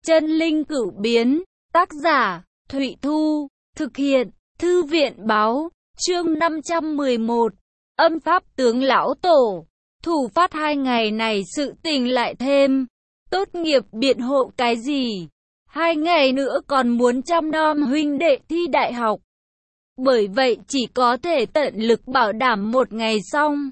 Chân linh cửu biến, tác giả, Thụy Thu, thực hiện, Thư viện báo, chương 511, âm pháp tướng lão tổ. Thủ phát 2 ngày này sự tình lại thêm, tốt nghiệp biện hộ cái gì? 2 ngày nữa còn muốn chăm nom huynh đệ thi đại học. Bởi vậy chỉ có thể tận lực bảo đảm 1 ngày xong.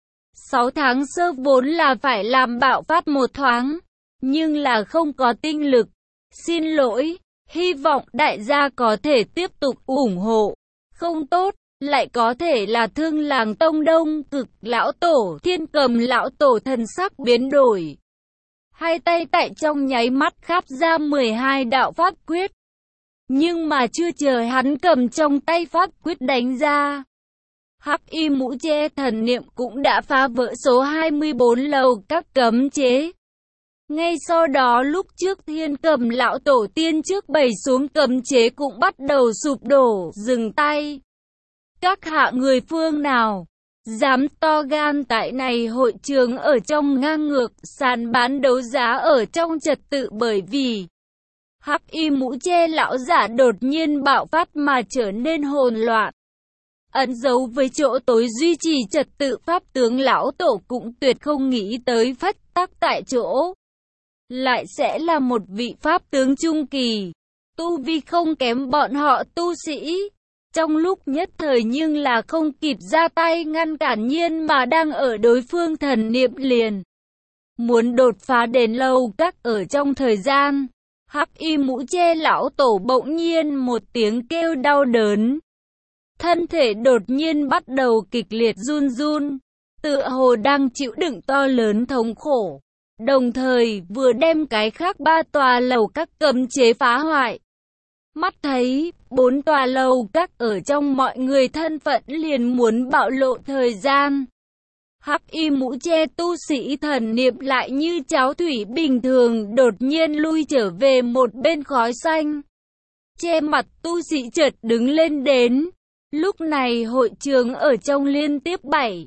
6 tháng sơ vốn là phải làm bạo phát một thoáng, nhưng là không có tinh lực. Xin lỗi, hy vọng đại gia có thể tiếp tục ủng hộ. Không tốt, lại có thể là Thương Làng Tông Đông Cực lão tổ, Thiên Cầm lão tổ thần sắc biến đổi. 2 tay tại trong nháy mắt khắp ra 12 đạo pháp quyết. Nhưng mà chưa chờ hắn cầm trong tay pháp quyết đánh ra, Hắc Y mũ che thần niệm cũng đã phá vỡ số 24 lầu các cấm chế. Ngay sau đó lúc trước Thiên Cầm lão tổ tiên trước bày xuống cấm chế cũng bắt đầu sụp đổ, dừng tay. Các hạ người phương nào dám to gan tại này hội trường ở trong ngang ngược sàn bán đấu giá ở trong trật tự, bởi vì Hắc Y mũ che lão giả đột nhiên bạo phát mà trở nên hỗn loạn. Ẩn giấu với chỗ tối duy trì trật tự pháp tướng lão tổ cũng tuyệt không nghĩ tới phách tắc tại chỗ lại sẽ là một vị pháp tướng trung kỳ, tu vi không kém bọn họ tu sĩ. Trong lúc nhất thời nhưng là không kịp ra tay ngăn cản, nhiên mà đang ở đối phương thần niệm liền muốn đột phá đến lầu các. Ở trong thời gian, Hắc Y mũ che lão tổ bỗng nhiên một tiếng kêu đau đớn, thân thể đột nhiên bắt đầu kịch liệt run run, tựa hồ đang chịu đựng to lớn thống khổ, đồng thời vừa đem cái khác 3 tòa lầu các cấm chế phá hoại. Mắt thấy 4 tòa lầu các ở trong mọi người thân phận liền muốn bạo lộ thời gian, Hắc Y mũ che tu sĩ thần niệm lại như cháo thủy bình thường đột nhiên lui trở về một bên, khói xanh che mặt tu sĩ chợt đứng lên đến. Lúc này hội trường ở trong liên tiếp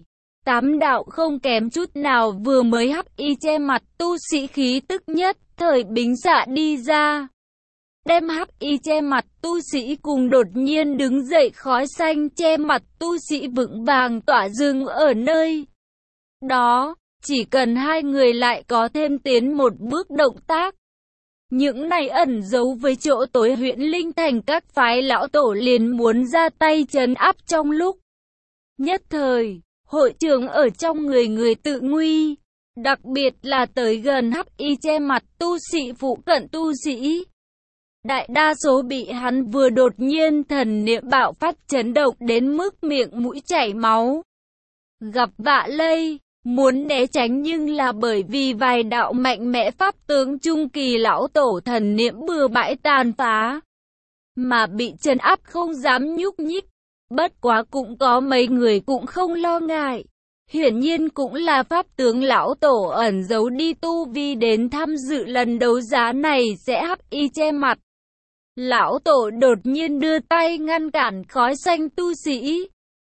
7-8 đạo không kém chút nào vừa mới Hắc Y che mặt tu sĩ khí tức nhất thời bính xạ đi ra, đem Hắc Y che mặt tu sĩ cùng đột nhiên đứng dậy khói xanh che mặt tu sĩ vững vàng tỏa dừng ở nơi đó. Chỉ cần 2 người lại có thêm tiến một bước động tác, những này ẩn giấu với chỗ tối huyện linh thành các phái lão tổ liền muốn ra tay trấn áp. Trong lúc nhất thời, hội trường ở trong người tự nguy, đặc biệt là tới gần Hắc Y che mặt tu sĩ phụ cận tu sĩ. Đại đa số bị hắn vừa đột nhiên thần niệm bạo phát chấn động đến mức miệng mũi chảy máu, gặp vạ lây, muốn né tránh nhưng là bởi vì vài đạo mạnh mẽ pháp tướng trung kỳ lão tổ thần niệm bừa bãi tàn phá, mà bị trấn áp không dám nhúc nhích. Bất quá cũng có mấy người cũng không lo ngại, hiển nhiên cũng là pháp tướng lão tổ ẩn giấu đi tu vi đến tham dự lần đấu giá này sẽ Hắc Y che mặt lão tổ đột nhiên đưa tay ngăn cản khói xanh tu sĩ,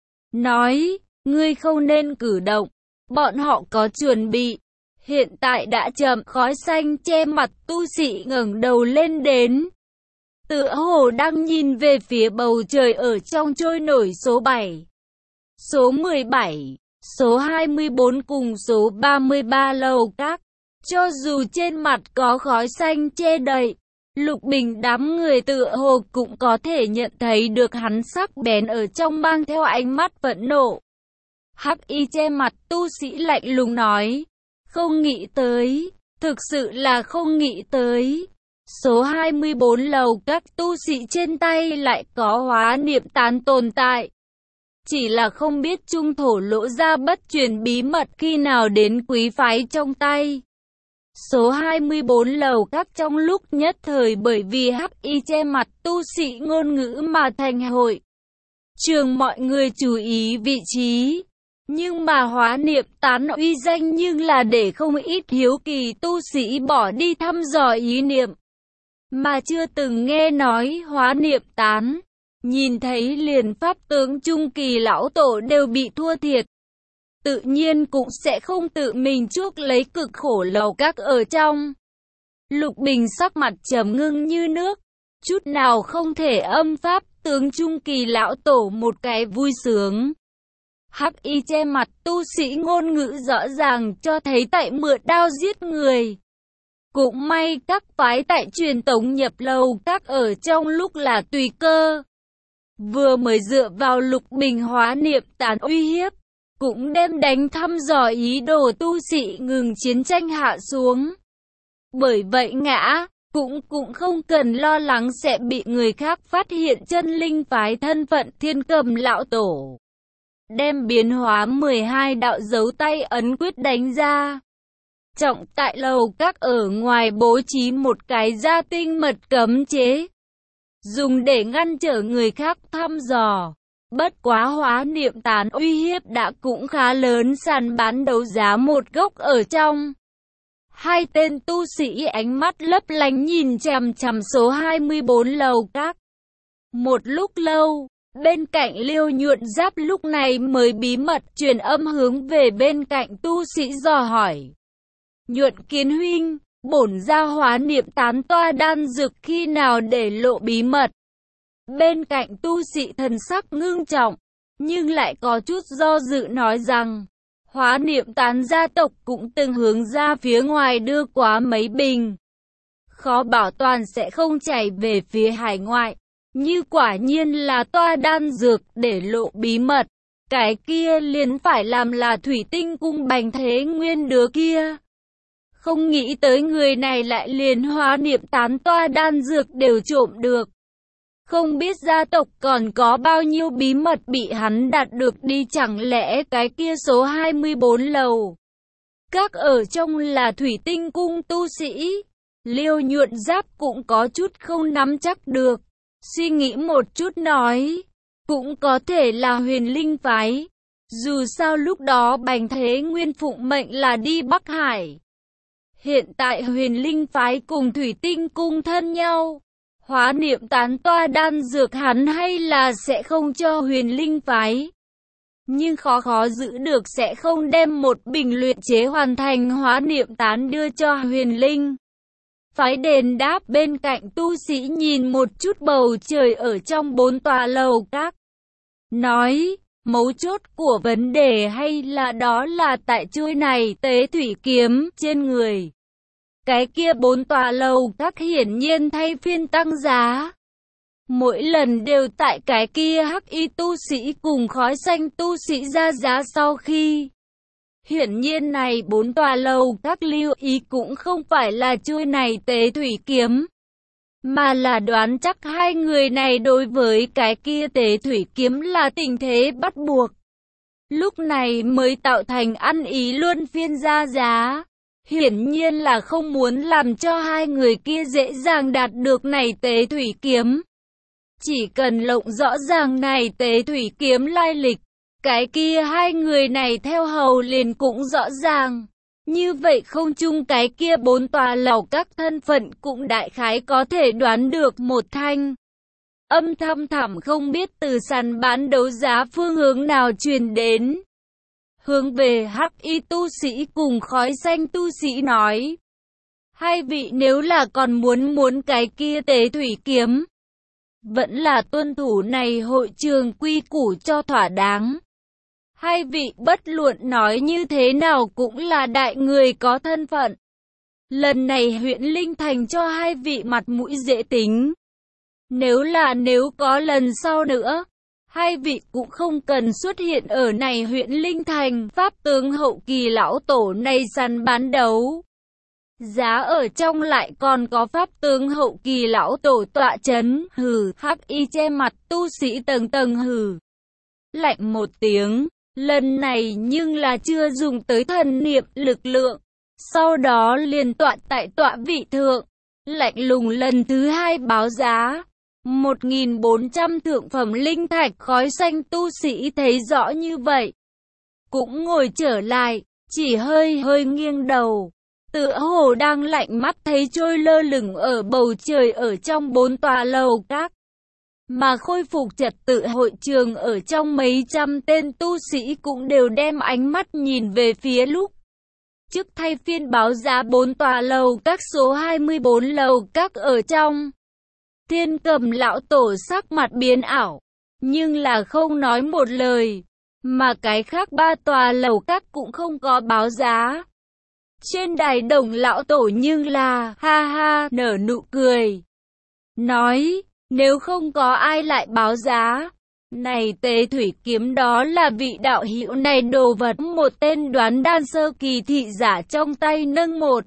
nói, ngươi không nên cử động, bọn họ có chuẩn bị, hiện tại đã chậm. Khói xanh che mặt tu sĩ ngẩng đầu lên đến, tựa hồ đang nhìn về phía bầu trời ở trong trôi nổi số 7, số 17, số 24 cùng số 33 lầu các. Cho dù trên mặt có khói xanh che đậy, Lục Bình đám người tựa hồ cũng có thể nhận thấy được hắn sắc bén ở trong mang theo ánh mắt phẫn nộ. Hắc Y che mặt tu sĩ lạnh lùng nói, không nghĩ tới, thực sự là không nghĩ tới. Số 24 lầu các tu sĩ trên tay lại có hóa niệm tán tồn tại. Chỉ là không biết trung thổ lỗ ra bất truyền bí mật khi nào đến quý phái trong tay. Số 24 lầu các trong lúc nhất thời bởi vì Hắc Y che mặt tu sĩ ngôn ngữ mà thành hội trường mọi người chú ý vị trí. Nhưng mà hóa niệm tán uy danh nhưng là để không ít hiếu kỳ tu sĩ bỏ đi thăm dò ý niệm, mà chưa từng nghe nói hóa niệm tán. Nhìn thấy liền pháp tướng trung kỳ lão tổ đều bị thua thiệt, tự nhiên cũng sẽ không tự mình chuốc lấy cực khổ lầu các ở trong. Lục Bình sắc mặt trầm ngưng như nước, chút nào không thể âm pháp tướng Trung Kỳ lão tổ một cái vui sướng. Hắc y che mặt tu sĩ ngôn ngữ rõ ràng cho thấy tại mượn đao giết người. Cũng may các phái tại truyền tống nhập lầu các ở trong lúc là tùy cơ. Vừa mới dựa vào Lục Bình hóa niệm tán uy hiếp, cũng đem đánh thăm dò ý đồ tu sĩ ngừng chiến tranh hạ xuống. Bởi vậy ngã, cũng không cần lo lắng sẽ bị người khác phát hiện chân linh phái thân phận Thiên Cầm lão tổ. Đem biến hóa 12 đạo dấu tay ấn quyết đánh ra. Trọng tại lầu các ở ngoài bố trí một cái gia tinh mật cấm chế, dùng để ngăn trở người khác thăm dò. Bất quá hóa niệm tán uy hiếp đã cũng khá lớn, sàn bán đấu giá một gốc ở trong. Hai tên tu sĩ ánh mắt lấp lánh nhìn chằm chằm số 24 lầu các. Một lúc lâu, bên cạnh Liêu Nhuận Giáp lúc này mới bí mật truyền âm hướng về bên cạnh tu sĩ dò hỏi. Nhuận Kiến huynh, bổn gia hóa niệm tán toa đan dược khi nào để lộ bí mật? Bên cạnh tu sĩ thần sắc ngưng trọng, nhưng lại có chút do dự nói rằng, hóa niệm tán gia tộc cũng từng hướng ra phía ngoài đưa quá mấy bình. Khó bảo toàn sẽ không chảy về phía hải ngoại. Như quả nhiên là toa đan dược để lộ bí mật, cái kia liền phải làm là Thủy Tinh Cung Bành Thế Nguyên đứa kia. Không nghĩ tới người này lại liền hóa niệm tán toa đan dược đều trộm được. Không biết gia tộc còn có bao nhiêu bí mật bị hắn đạt được đi, chẳng lẽ cái kia số 24 lầu các ở trong là Thủy Tinh Cung tu sĩ? Liêu Nhuận Giáp cũng có chút không nắm chắc được, suy nghĩ một chút nói, cũng có thể là Huyền Linh phái. Dù sao lúc đó Bành Thế Nguyên phụng mệnh là đi Bắc Hải. Hiện tại Huyền Linh phái cùng Thủy Tinh Cung thân nhau, hóa niệm tán toa đan dược hắn hay là sẽ không cho Huyền Linh phái. Nhưng khó giữ được sẽ không đem một bình luyện chế hoàn thành hóa niệm tán đưa cho Huyền Linh phái đền đáp. Bên cạnh tu sĩ nhìn một chút bầu trời ở trong 4 tòa lầu các, nói, mấu chốt của vấn đề hay là đó là tại chuôi này tế thủy kiếm trên người. Cái kia 4 tòa lầu các hiển nhiên thay phiên tăng giá. Mỗi lần đều tại cái kia hắc y tu sĩ cùng khói xanh tu sĩ ra giá sau khi. Hiển nhiên này 4 tòa lầu các lưu ý cũng không phải là chuôi này tế thủy kiếm, mà là đoán chắc hai người này đối với cái kia tế thủy kiếm là tình thế bắt buộc. Lúc này mới tạo thành ăn ý luân phiên ra giá. Hiển nhiên là không muốn làm cho hai người kia dễ dàng đạt được này tế thủy kiếm. Chỉ cần lộng rõ ràng này tế thủy kiếm lai lịch, cái kia hai người này theo hầu liền cũng rõ ràng. Như vậy không chung cái kia 4 tòa lầu các thân phận cũng đại khái có thể đoán được một thanh. Âm thầm thẳm không biết từ sàn bán đấu giá phương hướng nào truyền đến. Hướng về hắc y tu sĩ cùng khói xanh tu sĩ nói, hai vị nếu là còn muốn cái kia tế thủy kiếm, vẫn là tuân thủ này hội trường quy củ cho thỏa đáng. Hai vị bất luận nói như thế nào cũng là đại người có thân phận. Lần này huyện Linh Thành cho hai vị mặt mũi dễ tính. Nếu có lần sau nữa, hai vị cũng không cần xuất hiện ở này huyện Linh Thành. Pháp tướng hậu kỳ lão tổ này săn bán đấu giá ở trong lại còn có pháp tướng hậu kỳ lão tổ tọa chấn. Hừ, hắc y che mặt tu sĩ tầng tầng hừ lạnh một tiếng. Lần này nhưng là chưa dùng tới thần niệm lực lượng, sau đó liền tọa tại tọa vị thượng, lạnh lùng lần thứ hai báo giá 1.400 thượng phẩm linh thạch. Khói xanh tu sĩ thấy rõ như vậy, cũng ngồi trở lại, chỉ hơi nghiêng đầu, tựa hồ đang lạnh mắt thấy trôi lơ lửng ở bầu trời ở trong 4 tòa lầu các. Mà khôi phục trật tự hội trường ở trong mấy trăm tên tu sĩ cũng đều đem ánh mắt nhìn về phía lúc chức thay phiên báo giá 4 tòa lầu các số 24 lầu các ở trong. Thiên Cầm lão tổ sắc mặt biến ảo, nhưng là không nói một lời, mà cái khác 3 tòa lầu các cũng không có báo giá. Trên đài Đồng lão tổ nhưng là ha ha nở nụ cười, nói nếu không có ai lại báo giá, này Tế Thủy Kiếm đó là vị đạo hữu này đồ vật. Một tên đoán đan sơ kỳ thị giả trong tay nâng một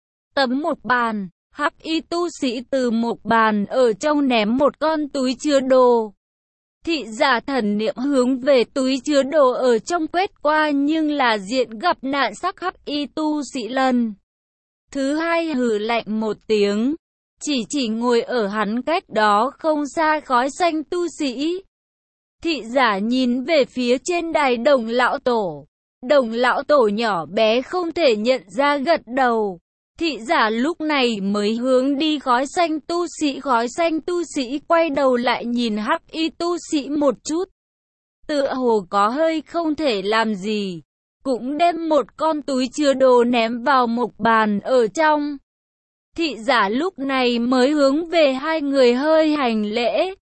tấm một bàn, hắc y tu sĩ từ một bàn ở trong ném một con túi chứa đồ. Thị giả thần niệm hướng về túi chứa đồ ở trong quét qua, nhưng là diện gặp nạn sắc hắc y tu sĩ lần thứ hai hừ lạnh một tiếng, chỉ ngồi ở hắn cách đó không xa khói xanh tu sĩ. Thị giả nhìn về phía trên đài Đồng lão tổ. Đồng lão tổ nhỏ bé không thể nhận ra gật đầu. Thị giả lúc này mới hướng đi khói xanh tu sĩ. Khói xanh tu sĩ quay đầu lại nhìn hắc y tu sĩ một chút, tựa hồ có hơi không thể làm gì, cũng đem một con túi chứa đồ ném vào một bàn ở trong. Thị giả lúc này mới hướng về hai người hơi hành lễ,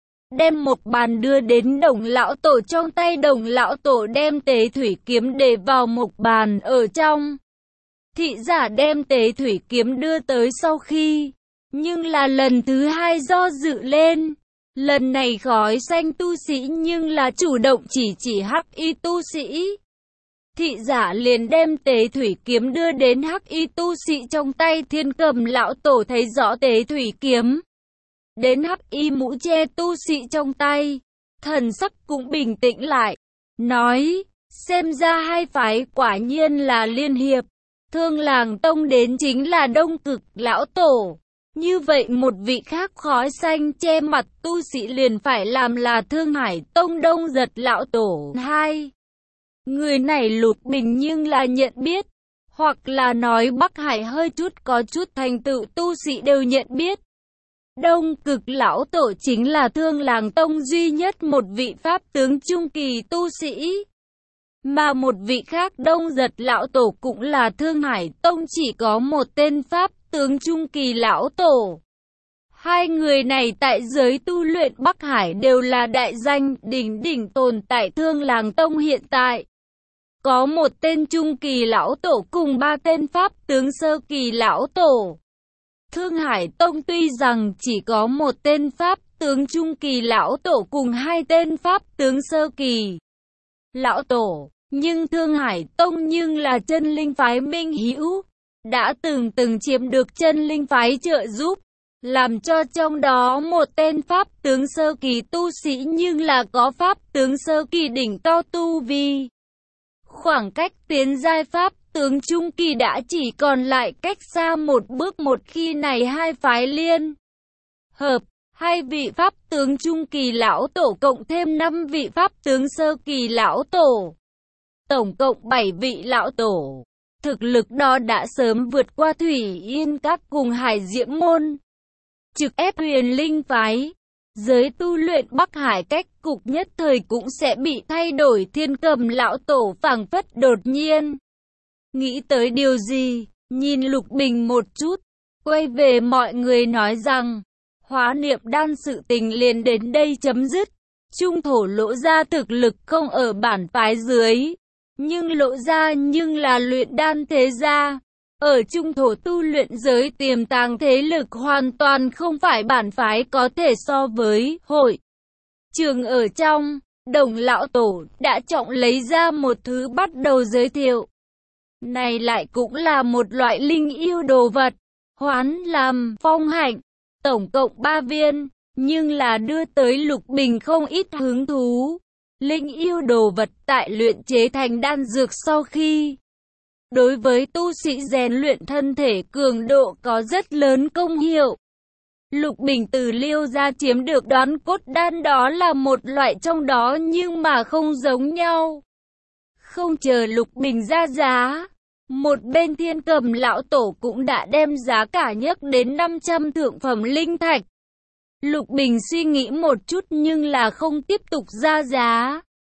đem một bàn đưa đến Đồng lão tổ trong tay. Đồng lão tổ đem Tế Thủy Kiếm để vào một bàn ở trong. Thị giả đem Tế Thủy Kiếm đưa tới sau khi, nhưng là lần thứ hai do dự lên. Lần này khói xanh tu sĩ nhưng là chủ động chỉ hắc y tu sĩ. Thị giả liền đem Tế Thủy Kiếm đưa đến hắc y tu sĩ trong tay. Thiên Cầm lão tổ thấy rõ Tế Thủy Kiếm đến hắc y mũ che tu sĩ trong tay, thần sắc cũng bình tĩnh lại, nói, xem ra hai phái quả nhiên là liên hiệp. Thương Làng Tông đến chính là Đông Cực lão tổ, như vậy một vị khác khói xanh che mặt tu sĩ liền phải làm là Thương Hải Tông Đông Giật lão tổ. Hai người này Lục Bình nhưng là nhận biết, hoặc là nói Bắc Hải hơi chút có chút thành tựu tu sĩ đều nhận biết. Đông Cực lão tổ chính là Thương Làng Tông duy nhất một vị pháp tướng trung kỳ tu sĩ, mà một vị khác Đông Giật lão tổ cũng là Thương Hải Tông chỉ có một tên pháp tướng trung kỳ lão tổ. Hai người này tại giới tu luyện Bắc Hải đều là đại danh đỉnh tồn tại. Thương Làng Tông hiện tại có một tên trung kỳ lão tổ cùng 3 tên pháp tướng sơ kỳ lão tổ. Thương Hải Tông tuy rằng chỉ có một tên pháp tướng trung kỳ lão tổ cùng 2 tên pháp tướng sơ kỳ lão tổ, nhưng Thương Hải Tông nhưng là chân linh phái minh hữu, đã từng chiếm được chân linh phái trợ giúp, làm cho trong đó một tên pháp tướng sơ kỳ tu sĩ nhưng là có pháp tướng sơ kỳ đỉnh cao tu vi. Khoảng cách tiến giai pháp tướng trung kỳ đã chỉ còn lại cách xa một bước. Một khi này hai phái liên hợp, 2 vị pháp tướng trung kỳ lão tổ cộng thêm 5 vị pháp tướng sơ kỳ lão tổ, tổng cộng 7 vị lão tổ, thực lực đó đã sớm vượt qua Thủy Yên Các cùng Hải Diễm Môn, trực ép Huyền Linh phái. Giới tu luyện Bắc Hải cách cục nhất thời cũng sẽ bị thay đổi. Thiên Cầm lão tổ phảng phất đột nhiên nghĩ tới điều gì, nhìn Lục Bình một chút, quay về mọi người nói rằng, hóa niệm đan sự tình liền đến đây chấm dứt. Trung thổ Lỗ gia thực lực không ở bản phái dưới, nhưng Lỗ gia nhưng là luyện đan thế gia. Ở trung thổ tu luyện giới tiềm tàng thế lực hoàn toàn không phải bản phái có thể so với. Hội trường ở trong, Đồng lão tổ đã trọng lấy ra một thứ bắt đầu giới thiệu. Này lại cũng là một loại linh yêu đồ vật, hoán làm phong hạnh, tổng cộng 3 viên, nhưng là đưa tới Lục Bình không ít hứng thú. Linh yêu đồ vật tại luyện chế thành đan dược sau khi, đối với tu sĩ rèn luyện thân thể cường độ có rất lớn công hiệu. Lục Bình từ Liêu gia chiếm được Đoán Cốt đan, đó là một loại trong đó nhưng mà không giống nhau. Không chờ Lục Bình ra giá, một bên Thiên Cầm lão tổ cũng đã đem giá cả nhấc đến 500 thượng phẩm linh thạch. Lục Bình suy nghĩ một chút nhưng là không tiếp tục ra giá,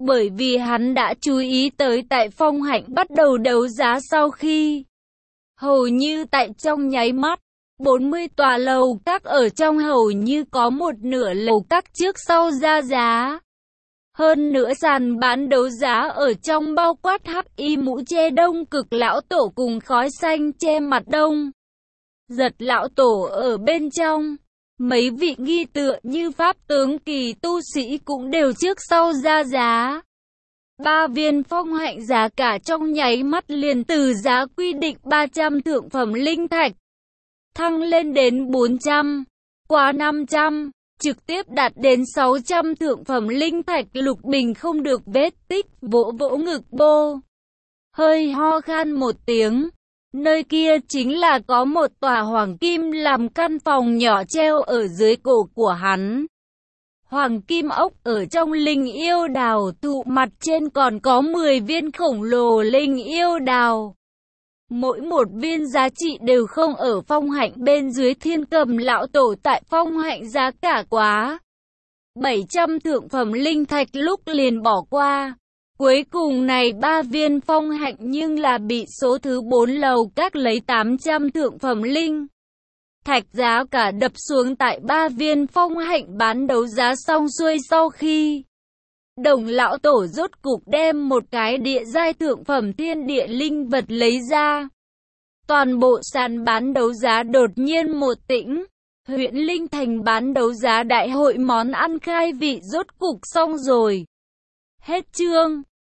bởi vì hắn đã chú ý tới tại Phong Hạnh bắt đầu đấu giá sau khi hầu như tại trong nháy mắt, 40 tòa lầu các ở trong hầu như có một nửa lầu các trước sau ra giá. Hơn nữa sàn bán đấu giá ở trong bao quát hắc y mũ che đông cực lão tổ cùng khói xanh che mặt đông giật lão tổ ở bên trong. Mấy vị nghi tựa như pháp tướng kỳ tu sĩ cũng đều trước sau ra giá. 3 viên Phong Hạnh giá cả trong nháy mắt liền từ giá quy định 300 thượng phẩm linh thạch thăng lên đến 400, qua 500, trực tiếp đạt đến 600 thượng phẩm linh thạch. Lục Bình không được vết tích, vỗ vỗ ngực bô, hơi ho khan một tiếng. Nơi kia chính là có một tòa hoàng kim làm căn phòng nhỏ treo ở dưới cổ của hắn. Hoàng kim ốc ở trong linh yêu đào thụ, mặt trên còn có 10 viên khổng lồ linh yêu đào. Mỗi một viên giá trị đều không ở Phong Hạnh bên dưới. Thiên Cầm lão tổ tại Phong Hạnh giá cả quá 700 thượng phẩm linh thạch lúc liền bỏ qua. Cuối cùng này 3 viên Phong Hạnh nhưng là bị số thứ 4 lầu các lấy 800 thượng phẩm linh thạch giá cả đập xuống tại 3 viên Phong Hạnh bán đấu giá xong xuôi sau khi Đồng lão tổ rốt cục đem một cái địa giai thượng phẩm thiên địa linh vật lấy ra. Toàn bộ sàn bán đấu giá đột nhiên một tĩnh. Huyện Linh Thành bán đấu giá đại hội món ăn khai vị rốt cục xong rồi. Hết chương.